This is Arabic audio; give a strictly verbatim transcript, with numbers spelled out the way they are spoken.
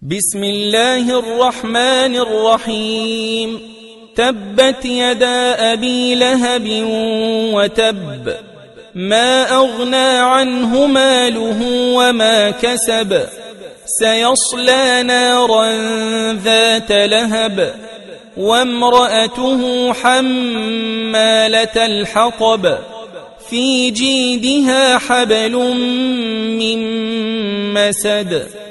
بسم الله الرحمن الرحيم. تبت يدا أبي لهب وتب، ما أغنى عنه ماله وما كسب، سيصلى نارا ذات لهب، وامرأته حمالة الحطب، في جيدها حبل من مسد.